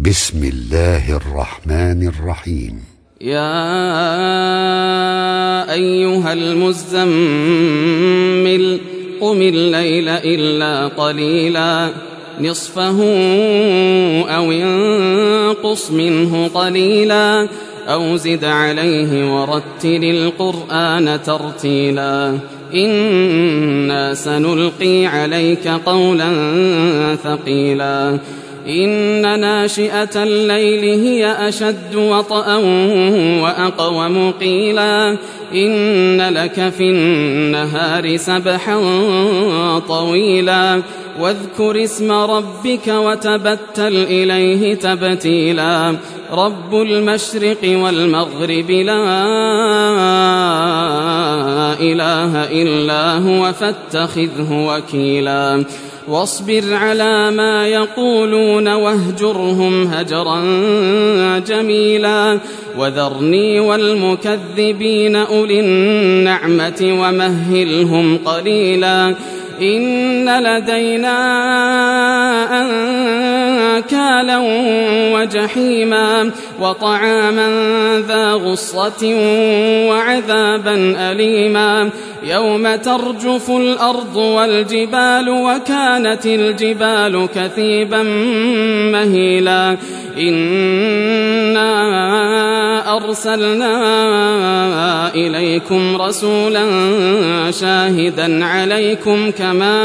بسم الله الرحمن الرحيم. يا أيها المزمل قم الليل إلا قليلا نصفه أو انقص منه قليلا أو زد عليه ورتل القرآن ترتيلا إنا سنلقي عليك قولا ثقيلا إن ناشئة الليل هي أشد وطئا وأقوم قيلا إن لك في النهار سبحا طويلا واذكر اسم ربك وتبتل إليه تبتيلا رب المشرق والمغرب لا إله إلا هو فاتخذه وكيلا واصبر على ما يقولون واهجرهم هجرا جميلا وذرني والمكذبين أولي النعمة ومهلهم قليلا إن لدينا أنكالا وجحيما وطعاما ذا غصة وعذابا أليما يوم ترجف الأرض والجبال وكانت الجبال كثيبا مهيلا إنا أرسلنا إليكم رسولا شاهدا عليكم كما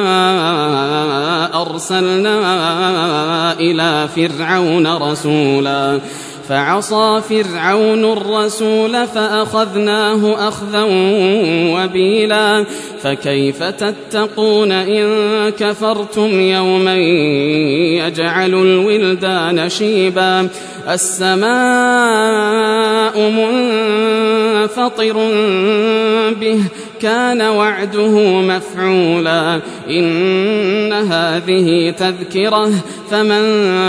أرسلنا إلى فرعون رسولا فعصى فرعون الرسول فأخذناه أخذا وبيلا فكيف تتقون إن كفرتم يوما يجعل الولدان شيبا السماء منفطر به كان وعده مفعولا إن هذه تذكرة فمن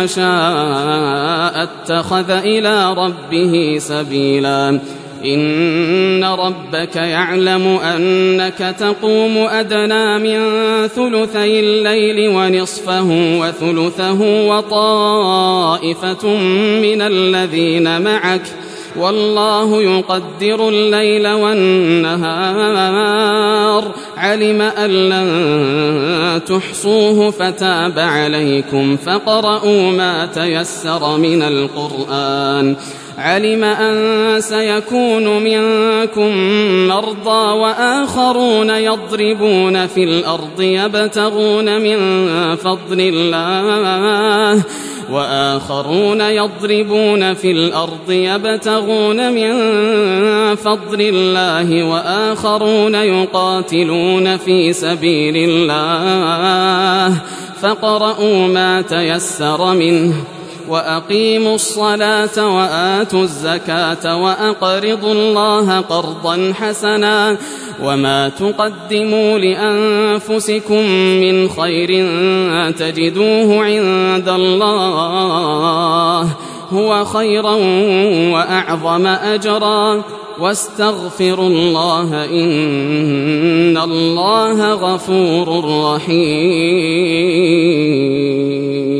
شاء اتخذ إلى ربه سبيلا إن ربك يعلم أنك تقوم أدنى من ثلثي الليل ونصفه وثلثه وطائفة من الذين معك والله يقدر الليل والنهار علم أن لن تحصوه فتاب عليكم فقرؤوا ما تيسر من القرآن علم أن سيكون منكم مرضى وآخرون يضربون في الأرض يبتغون من فضل الله وآخرون يقاتلون في سبيل الله فاقرؤوا ما تيسر منه وأقيموا الصلاة وآتوا الزكاة وأقرضوا الله قرضا حسنا وما تقدموا لأنفسكم من خير تجدوه عند الله هو خيرا وأعظم أجرا واستغفروا الله إن الله غفور رحيم.